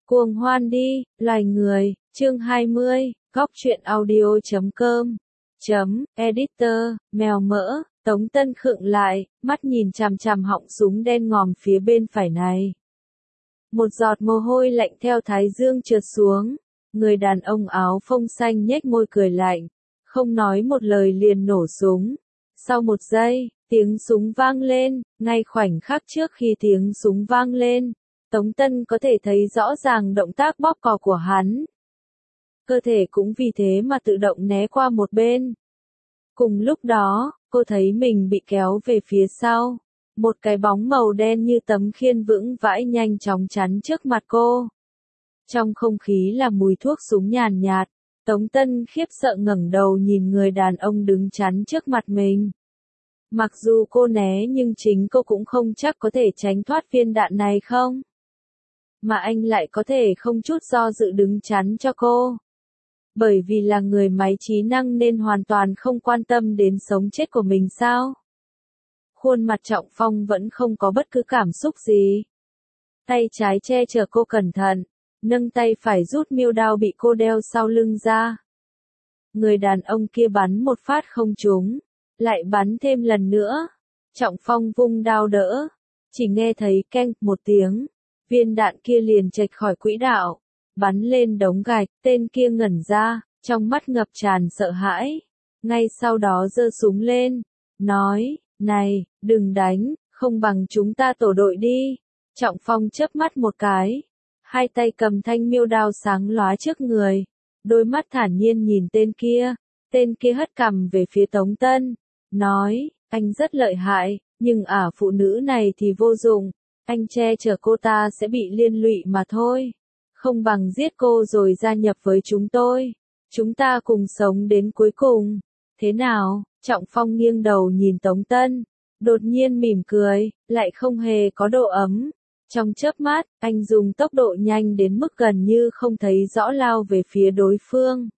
Cuồng hoan đi, loài người, chương 20, góc truyện audio.com, editor, mèo mỡ, Tống Tân khựng lại, mắt nhìn chằm chằm họng súng đen ngòm phía bên phải này. Một giọt mồ hôi lạnh theo thái dương trượt xuống, người đàn ông áo phông xanh nhếch môi cười lạnh, không nói một lời liền nổ súng. Sau một giây, tiếng súng vang lên, ngay khoảnh khắc trước khi tiếng súng vang lên, Tống Tân có thể thấy rõ ràng động tác bóp cò của hắn. Cơ thể cũng vì thế mà tự động né qua một bên. Cùng lúc đó, cô thấy mình bị kéo về phía sau. Một cái bóng màu đen như tấm khiên vững vãi nhanh chóng chắn trước mặt cô. Trong không khí là mùi thuốc súng nhàn nhạt, Tống Tân khiếp sợ ngẩng đầu nhìn người đàn ông đứng chắn trước mặt mình. Mặc dù cô né nhưng chính cô cũng không chắc có thể tránh thoát viên đạn này không. Mà anh lại có thể không chút do dự đứng chắn cho cô. Bởi vì là người máy trí năng nên hoàn toàn không quan tâm đến sống chết của mình sao? Khuôn mặt Trọng Phong vẫn không có bất cứ cảm xúc gì. Tay trái che chở cô cẩn thận, nâng tay phải rút miêu đao bị cô đeo sau lưng ra. Người đàn ông kia bắn một phát không trúng, lại bắn thêm lần nữa. Trọng Phong vung đao đỡ, chỉ nghe thấy keng một tiếng, viên đạn kia liền chệch khỏi quỹ đạo, bắn lên đống gạch, tên kia ngẩn ra, trong mắt ngập tràn sợ hãi. Ngay sau đó giơ súng lên, nói, này, đừng đánh, không bằng chúng ta tổ đội đi. Trọng Phong chớp mắt một cái, hai tay cầm thanh miêu đao sáng lóa trước người, đôi mắt thản nhiên nhìn tên kia hất cằm về phía Tống Tân, nói, anh rất lợi hại, nhưng phụ nữ này thì vô dụng, anh che chở cô ta sẽ bị liên lụy mà thôi, không bằng giết cô rồi gia nhập với chúng ta cùng sống đến cuối cùng, thế nào? Trọng Phong nghiêng đầu nhìn Tống Tân, đột nhiên mỉm cười, lại không hề có độ ấm. Trong chớp mắt, anh dùng tốc độ nhanh đến mức gần như không thấy rõ lao về phía đối phương.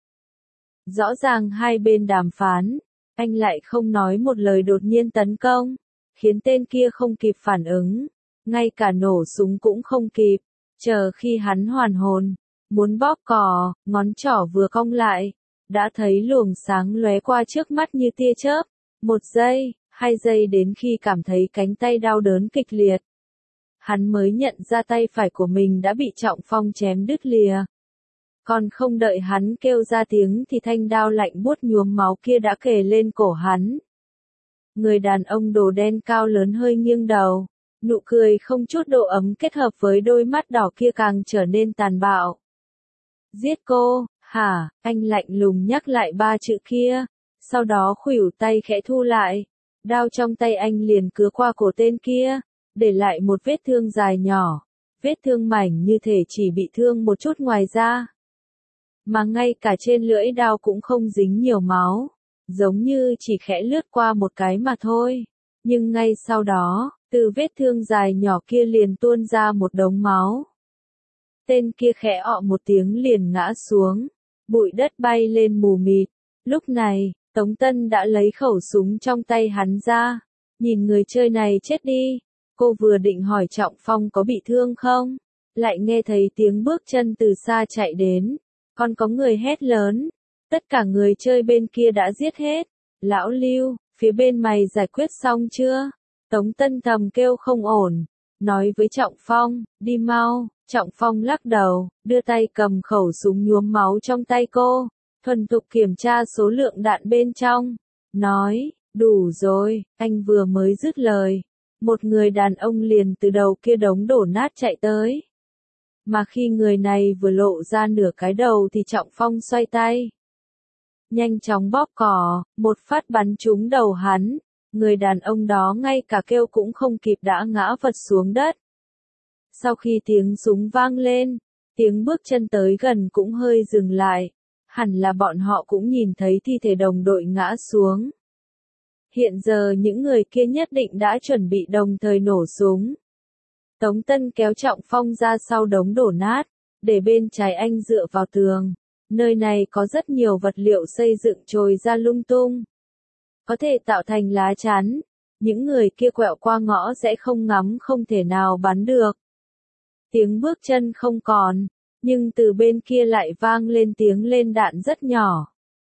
Rõ ràng hai bên đàm phán, anh lại không nói một lời đột nhiên tấn công, khiến tên kia không kịp phản ứng, ngay cả nổ súng cũng không kịp, chờ khi hắn hoàn hồn, muốn bóp cò, ngón trỏ vừa cong lại, đã thấy luồng sáng lóe qua trước mắt như tia chớp, 1 giây, 2 giây đến khi cảm thấy cánh tay đau đớn kịch liệt. Hắn mới nhận ra tay phải của mình đã bị Trọng Phong chém đứt lìa. Còn không đợi hắn kêu ra tiếng thì thanh đao lạnh buốt nhuốm máu kia đã kề lên cổ hắn. Người đàn ông đồ đen cao lớn hơi nghiêng đầu, nụ cười không chút độ ấm kết hợp với đôi mắt đỏ kia càng trở nên tàn bạo. Giết cô, hả? Anh lạnh lùng nhắc lại 3 chữ kia, sau đó khuỷu tay khẽ thu lại, đao trong tay anh liền cứa qua cổ tên kia, để lại một vết thương dài nhỏ, vết thương mảnh như thể chỉ bị thương một chút ngoài da. Mà ngay cả trên lưỡi đao cũng không dính nhiều máu, giống như chỉ khẽ lướt qua một cái mà thôi. Nhưng ngay sau đó, từ vết thương dài nhỏ kia liền tuôn ra một đống máu. Tên kia khẽ ọ một tiếng liền ngã xuống, bụi đất bay lên mù mịt. Lúc này, Tống Tân đã lấy khẩu súng trong tay hắn ra, nhìn người chơi này chết đi. Cô vừa định hỏi Trọng Phong có bị thương không, lại nghe thấy tiếng bước chân từ xa chạy đến, còn có người hét lớn, tất cả người chơi bên kia đã giết hết. Lão Lưu, phía bên mày giải quyết xong chưa? Tống Tân thầm kêu không ổn, nói với Trọng Phong, đi mau. Trọng Phong lắc đầu, đưa tay cầm khẩu súng nhuốm máu trong tay cô, thuần thục kiểm tra số lượng đạn bên trong, nói, đủ rồi. Anh vừa mới dứt lời, một người đàn ông liền từ đầu kia đống đổ nát chạy tới. Mà khi người này vừa lộ ra nửa cái đầu thì Trọng Phong xoay tay, nhanh chóng bóp cò, một phát bắn trúng đầu hắn, người đàn ông đó ngay cả kêu cũng không kịp đã ngã vật xuống đất. Sau khi tiếng súng vang lên, tiếng bước chân tới gần cũng hơi dừng lại, hẳn là bọn họ cũng nhìn thấy thi thể đồng đội ngã xuống. Hiện giờ những người kia nhất định đã chuẩn bị đồng thời nổ súng. Tống Tân kéo Trọng Phong ra sau đống đổ nát, để bên trái anh dựa vào tường. Nơi này có rất nhiều vật liệu xây dựng trồi ra lung tung, có thể tạo thành lá chắn. Những người kia quẹo qua ngõ sẽ không ngắm, không thể nào bắn được. Tiếng bước chân không còn, nhưng từ bên kia lại vang lên tiếng lên đạn rất nhỏ.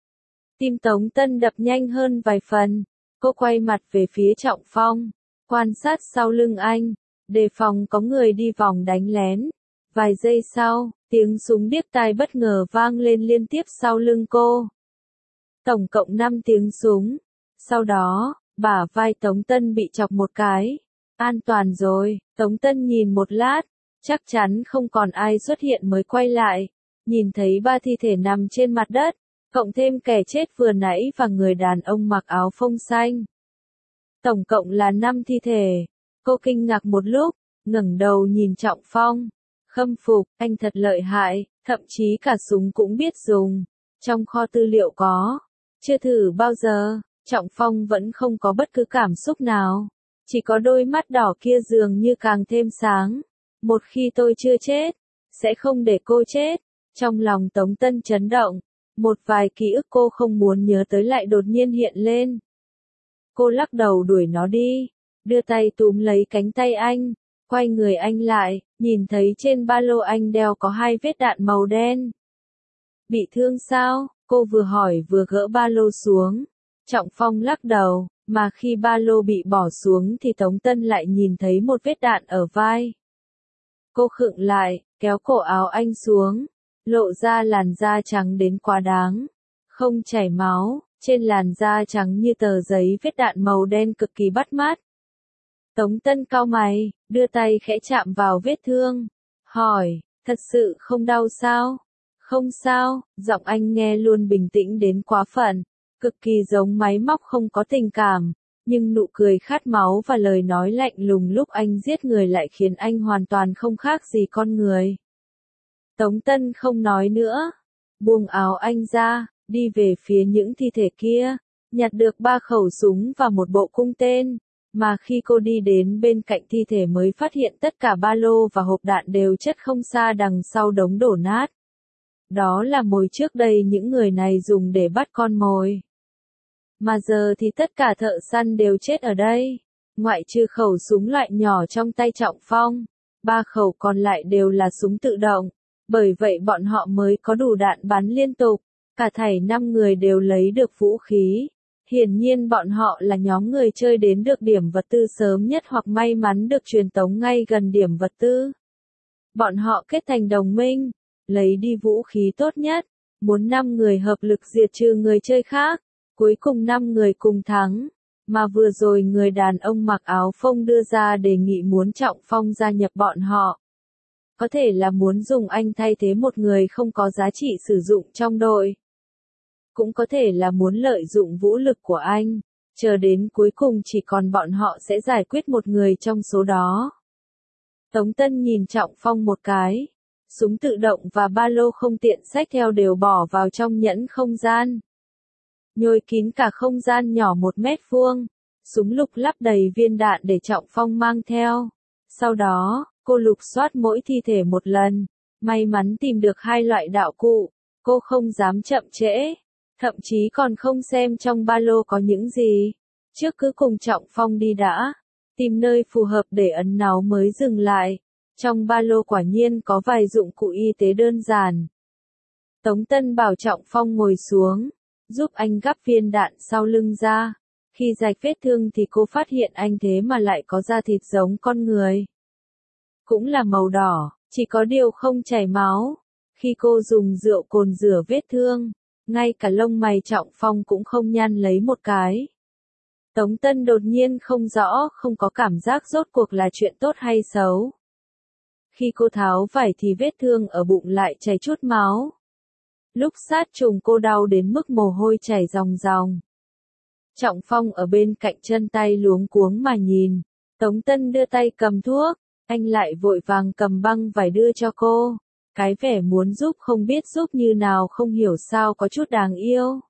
Tim Tống Tân đập nhanh hơn vài phần, cô quay mặt về phía Trọng Phong, quan sát sau lưng anh, đề phòng có người đi vòng đánh lén. Vài giây sau, tiếng súng điếc tai bất ngờ vang lên liên tiếp sau lưng cô. Tổng cộng 5 tiếng súng. Sau đó, bả vai Tống Tân bị chọc một cái. An toàn rồi, Tống Tân nhìn một lát, chắc chắn không còn ai xuất hiện mới quay lại. Nhìn thấy 3 thi thể nằm trên mặt đất, cộng thêm kẻ chết vừa nãy và người đàn ông mặc áo phông xanh. Tổng cộng là 5 thi thể. Cô kinh ngạc một lúc, ngẩng đầu nhìn Trọng Phong. Khâm phục, anh thật lợi hại, thậm chí cả súng cũng biết dùng. Trong kho tư liệu có. Chưa thử bao giờ, Trọng Phong vẫn không có bất cứ cảm xúc nào. Chỉ có đôi mắt đỏ kia dường như càng thêm sáng. Một khi tôi chưa chết, sẽ không để cô chết. Trong lòng Tống Tân chấn động, một vài ký ức cô không muốn nhớ tới lại đột nhiên hiện lên. Cô lắc đầu đuổi nó đi, đưa tay túm lấy cánh tay anh, quay người anh lại, nhìn thấy trên ba lô anh đeo có 2 vết đạn màu đen. Bị thương sao? Cô vừa hỏi vừa gỡ ba lô xuống. Trọng Phong lắc đầu, mà khi ba lô bị bỏ xuống thì Tống Tân lại nhìn thấy một vết đạn ở vai. Cô khựng lại, kéo cổ áo anh xuống, lộ ra làn da trắng đến quá đáng. Không chảy máu, trên làn da trắng như tờ giấy vết đạn màu đen cực kỳ bắt mắt. Tống Tân cau mày, đưa tay khẽ chạm vào vết thương, hỏi, thật sự không đau sao? Không sao, giọng anh nghe luôn bình tĩnh đến quá phận, cực kỳ giống máy móc không có tình cảm, nhưng nụ cười khát máu và lời nói lạnh lùng lúc anh giết người lại khiến anh hoàn toàn không khác gì con người. Tống Tân không nói nữa, buông áo anh ra, đi về phía những thi thể kia, nhặt được 3 khẩu súng và một bộ cung tên, mà khi cô đi đến bên cạnh thi thể mới phát hiện tất cả ba lô và hộp đạn đều chất không xa đằng sau đống đổ nát. Đó là mồi trước đây những người này dùng để bắt con mồi. Mà giờ thì tất cả thợ săn đều chết ở đây, ngoại trừ khẩu súng loại nhỏ trong tay Trọng Phong, 3 khẩu còn lại đều là súng tự động, bởi vậy bọn họ mới có đủ đạn bắn liên tục, cả thảy 5 người đều lấy được vũ khí. Hiển nhiên bọn họ là nhóm người chơi đến được điểm vật tư sớm nhất hoặc may mắn được truyền tống ngay gần điểm vật tư. Bọn họ kết thành đồng minh, lấy đi vũ khí tốt nhất, muốn 5 người hợp lực diệt trừ người chơi khác, cuối cùng 5 người cùng thắng. Mà vừa rồi người đàn ông mặc áo phông đưa ra đề nghị muốn Trọng Phong gia nhập bọn họ. Có thể là muốn dùng anh thay thế một người không có giá trị sử dụng trong đội. Cũng có thể là muốn lợi dụng vũ lực của anh, chờ đến cuối cùng chỉ còn bọn họ sẽ giải quyết một người trong số đó. Tống Tân nhìn Trọng Phong một cái, súng tự động và ba lô không tiện xách theo đều bỏ vào trong nhẫn không gian. Nhồi kín cả không gian nhỏ 1 mét vuông, súng lục lắp đầy viên đạn để Trọng Phong mang theo. Sau đó, cô lục soát mỗi thi thể một lần, may mắn tìm được 2 loại đạo cụ, cô không dám chậm trễ. Thậm chí còn không xem trong ba lô có những gì. Trước cứ cùng Trọng Phong đi đã. Tìm nơi phù hợp để ấn náu mới dừng lại. Trong ba lô quả nhiên có vài dụng cụ y tế đơn giản. Tống Tân bảo Trọng Phong ngồi xuống, giúp anh gắp viên đạn sau lưng ra. Khi rạch vết thương thì cô phát hiện anh thế mà lại có da thịt giống con người. Cũng là màu đỏ, chỉ có điều không chảy máu. Khi cô dùng rượu cồn rửa vết thương, ngay cả lông mày Trọng Phong cũng không nhăn lấy một cái. Tống Tân đột nhiên không rõ, không có cảm giác rốt cuộc là chuyện tốt hay xấu. Khi cô tháo vải thì vết thương ở bụng lại chảy chút máu. Lúc sát trùng cô đau đến mức mồ hôi chảy ròng ròng. Trọng Phong ở bên cạnh chân tay luống cuống mà nhìn. Tống Tân đưa tay cầm thuốc, anh lại vội vàng cầm băng vải đưa cho cô. Cái vẻ muốn giúp không biết giúp như nào không hiểu sao có chút đáng yêu.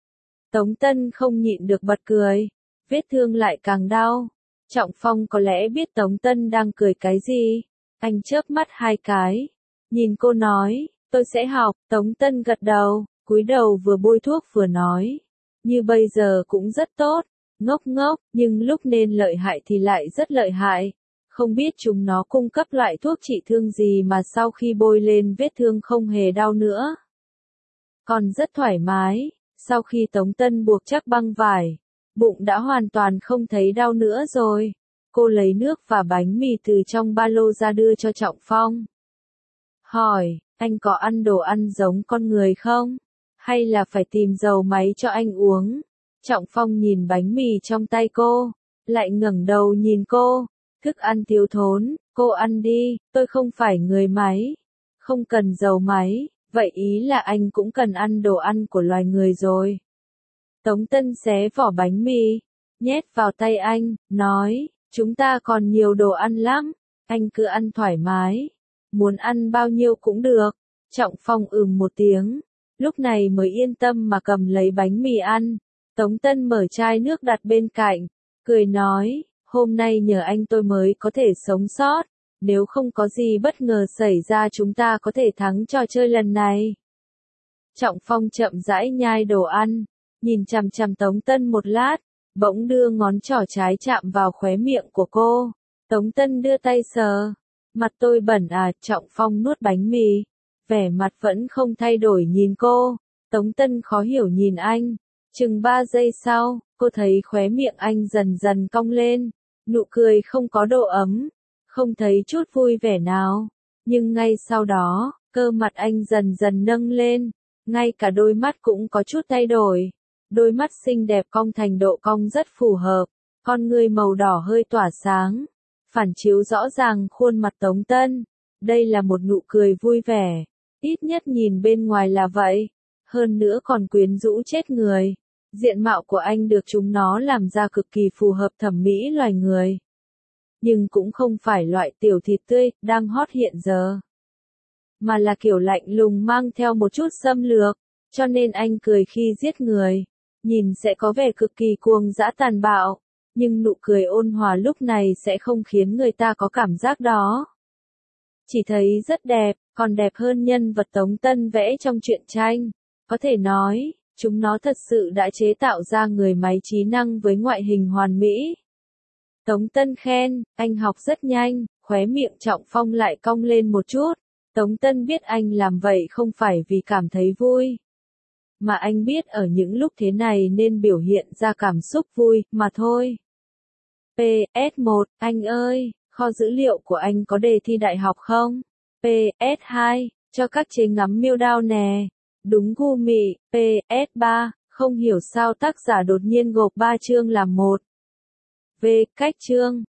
Tống Tân không nhịn được bật cười, vết thương lại càng đau. Trọng Phong có lẽ biết Tống Tân đang cười cái gì. Anh chớp mắt 2 cái, nhìn cô nói, tôi sẽ học. Tống Tân gật đầu, cúi đầu vừa bôi thuốc vừa nói, như bây giờ cũng rất tốt, ngốc ngốc, nhưng lúc nên lợi hại thì lại rất lợi hại. Không biết chúng nó cung cấp loại thuốc trị thương gì mà sau khi bôi lên vết thương không hề đau nữa. Còn rất thoải mái, sau khi Tống Tân buộc chắc băng vải, bụng đã hoàn toàn không thấy đau nữa rồi. Cô lấy nước và bánh mì từ trong ba lô ra đưa cho Trọng Phong. Hỏi, anh có ăn đồ ăn giống con người không? Hay là phải tìm dầu máy cho anh uống? Trọng Phong nhìn bánh mì trong tay cô, lại ngẩng đầu nhìn cô. Thức ăn thiếu thốn, cô ăn đi, tôi không phải người máy. Không cần dầu máy, vậy ý là anh cũng cần ăn đồ ăn của loài người rồi. Tống Tân xé vỏ bánh mì, nhét vào tay anh, nói, chúng ta còn nhiều đồ ăn lắm, anh cứ ăn thoải mái. Muốn ăn bao nhiêu cũng được. Trọng Phong một tiếng, lúc này mới yên tâm mà cầm lấy bánh mì ăn. Tống Tân mở chai nước đặt bên cạnh, cười nói, hôm nay nhờ anh tôi mới có thể sống sót, nếu không có gì bất ngờ xảy ra chúng ta có thể thắng trò chơi lần này. Trọng Phong chậm rãi nhai đồ ăn, nhìn chằm chằm Tống Tân một lát, bỗng đưa ngón trỏ trái chạm vào khóe miệng của cô. Tống Tân đưa tay sờ, mặt tôi bẩn à? Trọng Phong nuốt bánh mì, vẻ mặt vẫn không thay đổi nhìn cô. Tống Tân khó hiểu nhìn anh, chừng 3 giây sau, cô thấy khóe miệng anh dần dần cong lên, nụ cười không có độ ấm, không thấy chút vui vẻ nào. Nhưng ngay sau đó, cơ mặt anh dần dần nâng lên, ngay cả đôi mắt cũng có chút thay đổi. Đôi mắt xinh đẹp cong thành độ cong rất phù hợp, con ngươi màu đỏ hơi tỏa sáng, phản chiếu rõ ràng khuôn mặt Tống Tân. Đây là một nụ cười vui vẻ, ít nhất nhìn bên ngoài là vậy, hơn nữa còn quyến rũ chết người. Diện mạo của anh được chúng nó làm ra cực kỳ phù hợp thẩm mỹ loài người. Nhưng cũng không phải loại tiểu thịt tươi, đang hot hiện giờ. Mà là kiểu lạnh lùng mang theo một chút xâm lược, cho nên anh cười khi giết người. Nhìn sẽ có vẻ cực kỳ cuồng dã tàn bạo, nhưng nụ cười ôn hòa lúc này sẽ không khiến người ta có cảm giác đó. Chỉ thấy rất đẹp, còn đẹp hơn nhân vật Tống Tân vẽ trong truyện tranh. Có thể nói, chúng nó thật sự đã chế tạo ra người máy trí năng với ngoại hình hoàn mỹ. Tống Tân khen, anh học rất nhanh, khóe miệng Trọng Phong lại cong lên một chút. Tống Tân biết anh làm vậy không phải vì cảm thấy vui, mà anh biết ở những lúc thế này nên biểu hiện ra cảm xúc vui, mà thôi. PS1, anh ơi, kho dữ liệu của anh có đề thi đại học không? PS2, cho các chế ngắm miêu đao nè. Đúng gu mị. PS3, không hiểu sao tác giả đột nhiên gộp 3 chương làm một. V. Cách chương.